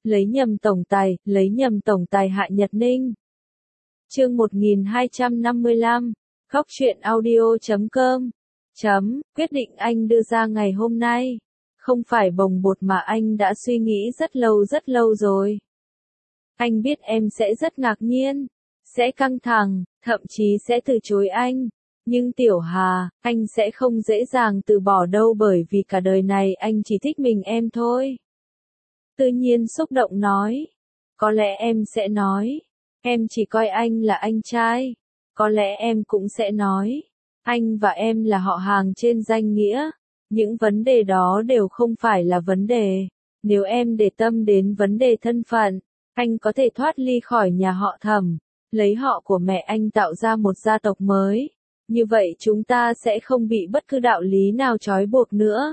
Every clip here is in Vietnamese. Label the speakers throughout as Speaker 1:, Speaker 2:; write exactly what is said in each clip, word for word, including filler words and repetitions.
Speaker 1: lấy nhầm tổng tài, lấy nhầm tổng tài Hạ Nhật Ninh. Chương một nghìn hai trăm năm mươi lăm, khóc chuyện audio chấm com. Chấm, quyết định anh đưa ra ngày hôm nay. Không phải bồng bột mà anh đã suy nghĩ rất lâu rất lâu rồi. Anh biết em sẽ rất ngạc nhiên, sẽ căng thẳng, thậm chí sẽ từ chối anh. Nhưng Tiểu Hà, anh sẽ không dễ dàng từ bỏ đâu bởi vì cả đời này anh chỉ thích mình em thôi. Tự nhiên xúc động nói. Có lẽ em sẽ nói, em chỉ coi anh là anh trai. Có lẽ em cũng sẽ nói, anh và em là họ hàng trên danh nghĩa. Những vấn đề đó đều không phải là vấn đề. Nếu em để tâm đến vấn đề thân phận, anh có thể thoát ly khỏi nhà họ Thẩm, lấy họ của mẹ anh tạo ra một gia tộc mới. Như vậy chúng ta sẽ không bị bất cứ đạo lý nào trói buộc nữa.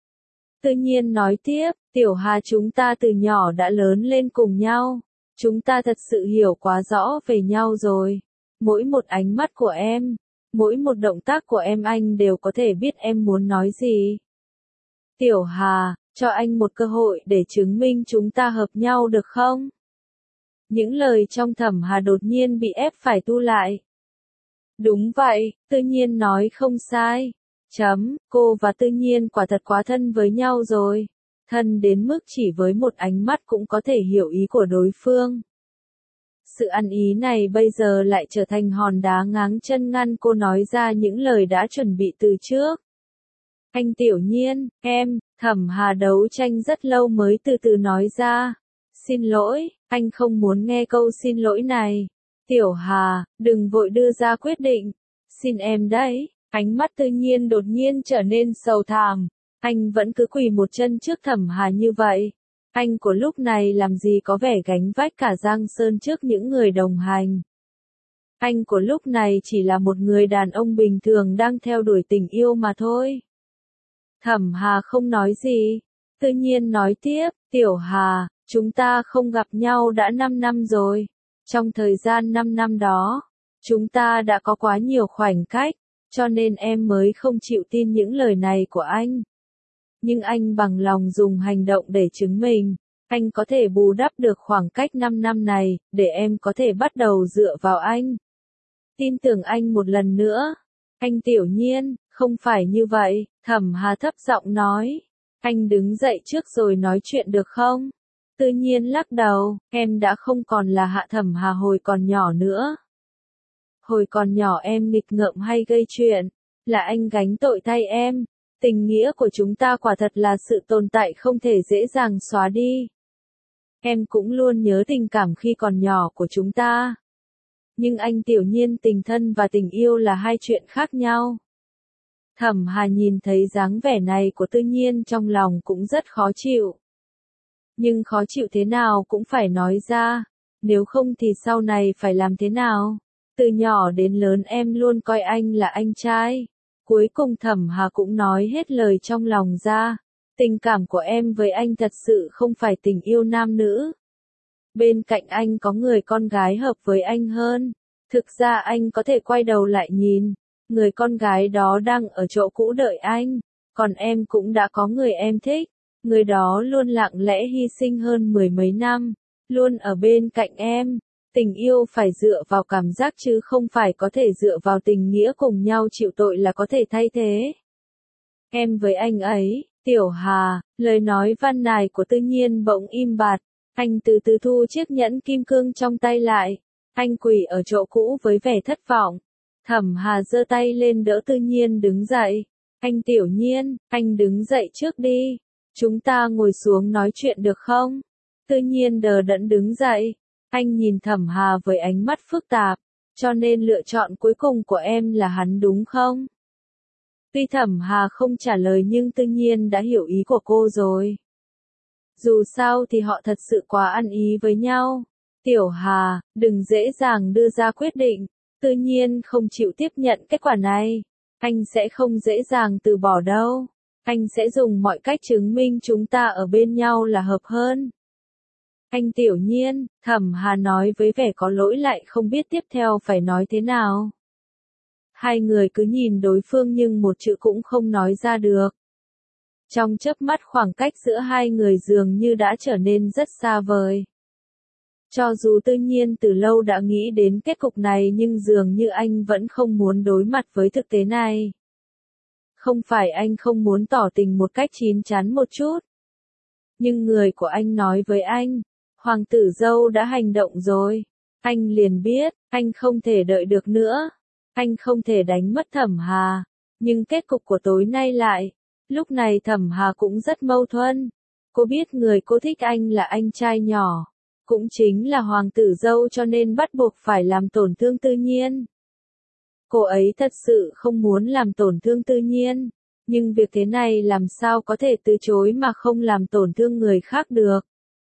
Speaker 1: Tự nhiên nói tiếp, Tiểu Hà, chúng ta từ nhỏ đã lớn lên cùng nhau. Chúng ta thật sự hiểu quá rõ về nhau rồi. Mỗi một ánh mắt của em, mỗi một động tác của em anh đều có thể biết em muốn nói gì. Tiểu Hà, cho anh một cơ hội để chứng minh chúng ta hợp nhau được không? Những lời trong Thẩm Hà đột nhiên bị ép phải tu lại. Đúng vậy, Tự nhiên nói không sai. Chấm, cô và Tự nhiên quả thật quá thân với nhau rồi. Thân đến mức chỉ với một ánh mắt cũng có thể hiểu ý của đối phương. Sự ăn ý này bây giờ lại trở thành hòn đá ngáng chân ngăn cô nói ra những lời đã chuẩn bị từ trước. Anh Tiểu Nhiên, em, Thẩm Hà đấu tranh rất lâu mới từ từ nói ra. Xin lỗi, anh không muốn nghe câu xin lỗi này. Tiểu Hà, đừng vội đưa ra quyết định. Xin em đấy. Ánh mắt Tự nhiên đột nhiên trở nên sầu thảm. Anh vẫn cứ quỳ một chân trước Thẩm Hà như vậy. Anh của lúc này làm gì có vẻ gánh vác cả Giang Sơn trước những người đồng hành. Anh của lúc này chỉ là một người đàn ông bình thường đang theo đuổi tình yêu mà thôi. Thẩm Hà không nói gì. Tự nhiên nói tiếp, Tiểu Hà, chúng ta không gặp nhau đã năm năm rồi. Trong thời gian năm năm đó, chúng ta đã có quá nhiều khoảnh khắc, cho nên em mới không chịu tin những lời này của anh. Nhưng anh bằng lòng dùng hành động để chứng minh, anh có thể bù đắp được khoảng cách năm năm này, để em có thể bắt đầu dựa vào anh. Tin tưởng anh một lần nữa. Anh Tiểu Nhiên, không phải như vậy, Thẩm Hà thấp giọng nói. Anh đứng dậy trước rồi nói chuyện được không? Tự nhiên lắc đầu, em đã không còn là Hạ Thẩm Hà hồi còn nhỏ nữa. Hồi còn nhỏ em nghịch ngợm hay gây chuyện, là anh gánh tội thay em. Tình nghĩa của chúng ta quả thật là sự tồn tại không thể dễ dàng xóa đi. Em cũng luôn nhớ tình cảm khi còn nhỏ của chúng ta. Nhưng anh Tiểu Nhiên, tình thân và tình yêu là hai chuyện khác nhau. Thẩm Hà nhìn thấy dáng vẻ này của Tự nhiên trong lòng cũng rất khó chịu. Nhưng khó chịu thế nào cũng phải nói ra, nếu không thì sau này phải làm thế nào? Từ nhỏ đến lớn em luôn coi anh là anh trai. Cuối cùng Thẩm Hà cũng nói hết lời trong lòng ra. Tình cảm của em với anh thật sự không phải tình yêu nam nữ. Bên cạnh anh có người con gái hợp với anh hơn. Thực ra anh có thể quay đầu lại nhìn. Người con gái đó đang ở chỗ cũ đợi anh. Còn em cũng đã có người em thích. Người đó luôn lặng lẽ hy sinh hơn mười mấy năm. Luôn ở bên cạnh em. Tình yêu phải dựa vào cảm giác chứ không phải có thể dựa vào tình nghĩa cùng nhau chịu tội là có thể thay thế. Em với anh ấy, Tiểu Hà, lời nói van nài của Tự nhiên bỗng im bặt. Anh từ từ thu chiếc nhẫn kim cương trong tay lại. Anh quỳ ở chỗ cũ với vẻ thất vọng. Thẩm Hà giơ tay lên đỡ Tự nhiên đứng dậy. Anh Tiểu Nhiên, anh đứng dậy trước đi. Chúng ta ngồi xuống nói chuyện được không? Tự nhiên đờ đẫn đứng dậy. Anh nhìn Thẩm Hà với ánh mắt phức tạp. Cho nên lựa chọn cuối cùng của em là hắn đúng không? Tuy Thẩm Hà không trả lời nhưng Tự nhiên đã hiểu ý của cô rồi. Dù sao thì họ thật sự quá ăn ý với nhau. Tiểu Hà, đừng dễ dàng đưa ra quyết định. Tự nhiên không chịu tiếp nhận kết quả này. Anh sẽ không dễ dàng từ bỏ đâu. Anh sẽ dùng mọi cách chứng minh chúng ta ở bên nhau là hợp hơn. Anh Tiểu Nhiên, Thẩm Hà nói với vẻ có lỗi lại không biết tiếp theo phải nói thế nào. Hai người cứ nhìn đối phương nhưng một chữ cũng không nói ra được. Trong chớp mắt khoảng cách giữa hai người dường như đã trở nên rất xa vời. Cho dù Tư Nhiên từ lâu đã nghĩ đến kết cục này nhưng dường như anh vẫn không muốn đối mặt với thực tế này. Không phải anh không muốn tỏ tình một cách chín chắn một chút. Nhưng người của anh nói với anh, hoàng tử dâu đã hành động rồi. Anh liền biết, anh không thể đợi được nữa. Anh không thể đánh mất Thẩm Hà. Nhưng kết cục của tối nay lại, lúc này Thẩm Hà cũng rất mâu thuẫn. Cô biết người cô thích anh là anh trai nhỏ, cũng chính là hoàng tử dâu cho nên bắt buộc phải làm tổn thương Tư Nhiên. Cô ấy thật sự không muốn làm tổn thương Tư Nhiên, nhưng việc thế này làm sao có thể từ chối mà không làm tổn thương người khác được.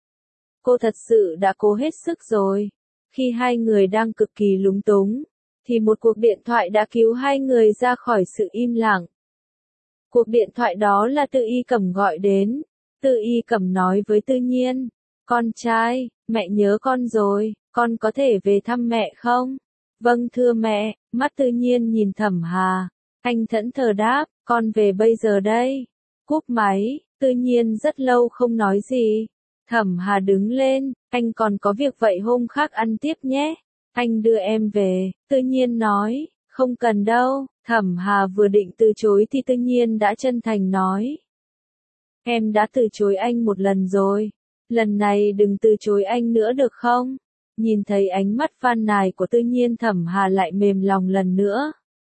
Speaker 1: Cô thật sự đã cố hết sức rồi. Khi hai người đang cực kỳ lúng túng, thì một cuộc điện thoại đã cứu hai người ra khỏi sự im lặng. Cuộc điện thoại đó là Tư Y Cẩm gọi đến. Tư Y Cẩm nói với Tư Nhiên, con trai, mẹ nhớ con rồi, con có thể về thăm mẹ không? Vâng thưa mẹ. Mắt Tư Nhiên nhìn Thẩm Hà. Anh thẫn thờ đáp, con về bây giờ đây. Cúp máy, Tư Nhiên rất lâu không nói gì. Thẩm Hà đứng lên, anh còn có việc vậy hôm khác ăn tiếp nhé. Anh đưa em về. Tư Nhiên nói, không cần đâu. Thẩm Hà vừa định từ chối thì Tư Nhiên đã chân thành nói, em đã từ chối anh một lần rồi. Lần này đừng từ chối anh nữa được không? Nhìn thấy ánh mắt van nài của Tư Nhiên, Thẩm Hà lại mềm lòng lần nữa.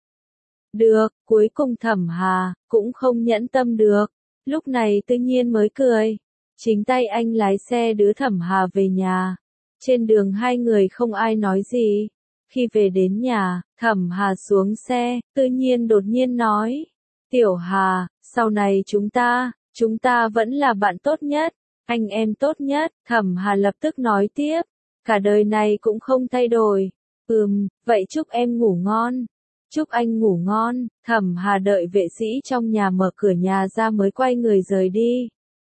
Speaker 1: Được, cuối cùng Thẩm Hà cũng không nhẫn tâm được. Lúc này Tư Nhiên mới cười. Chính tay anh lái xe đưa Thẩm Hà về nhà. Trên đường hai người không ai nói gì. Khi về đến nhà, Thẩm Hà xuống xe, Tư Nhiên đột nhiên nói, Tiểu Hà, sau này chúng ta, chúng ta vẫn là bạn tốt nhất, anh em tốt nhất. Thẩm Hà lập tức nói tiếp, cả đời này cũng không thay đổi. Ừm, vậy chúc em ngủ ngon. Chúc anh ngủ ngon. Thẩm Hà đợi vệ sĩ trong nhà mở cửa nhà ra mới quay người rời đi.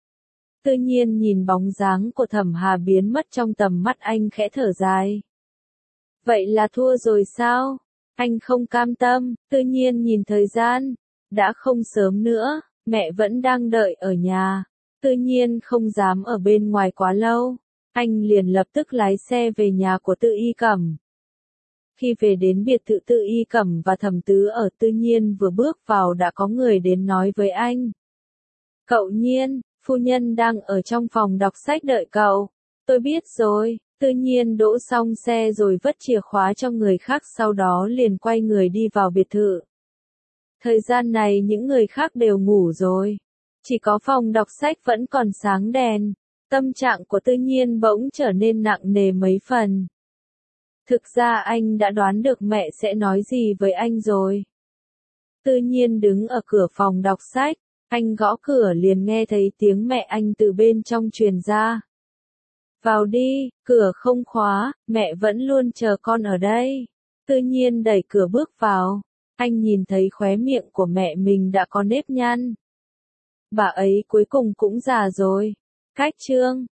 Speaker 1: Tư Nhiên nhìn bóng dáng của Thẩm Hà biến mất trong tầm mắt, anh khẽ thở dài. Vậy là thua rồi sao? Anh không cam tâm. Tư Nhiên nhìn thời gian, đã không sớm nữa, mẹ vẫn đang đợi ở nhà. Tư Nhiên không dám ở bên ngoài quá lâu, anh liền lập tức lái xe về nhà của Tư Y Cẩm. Khi về đến biệt thự Tư Y Cẩm và Thẩm Tứ ở, Tư Nhiên vừa bước vào đã có người đến nói với anh. Cậu Nhiên, phu nhân đang ở trong phòng đọc sách đợi cậu. Tôi biết rồi. Tư Nhiên đỗ xong xe rồi vứt chìa khóa cho người khác, sau đó liền quay người đi vào biệt thự. Thời gian này những người khác đều ngủ rồi. Chỉ có phòng đọc sách vẫn còn sáng đèn. Tâm trạng của Tư Nhiên bỗng trở nên nặng nề mấy phần. Thực ra anh đã đoán được mẹ sẽ nói gì với anh rồi. Tư Nhiên đứng ở cửa phòng đọc sách. Anh gõ cửa liền nghe thấy tiếng mẹ anh từ bên trong truyền ra. Vào đi, cửa không khóa, mẹ vẫn luôn chờ con ở đây. Tư Nhiên đẩy cửa bước vào. Anh nhìn thấy khóe miệng của mẹ mình đã có nếp nhăn. Bà ấy cuối cùng cũng già rồi. Cách chương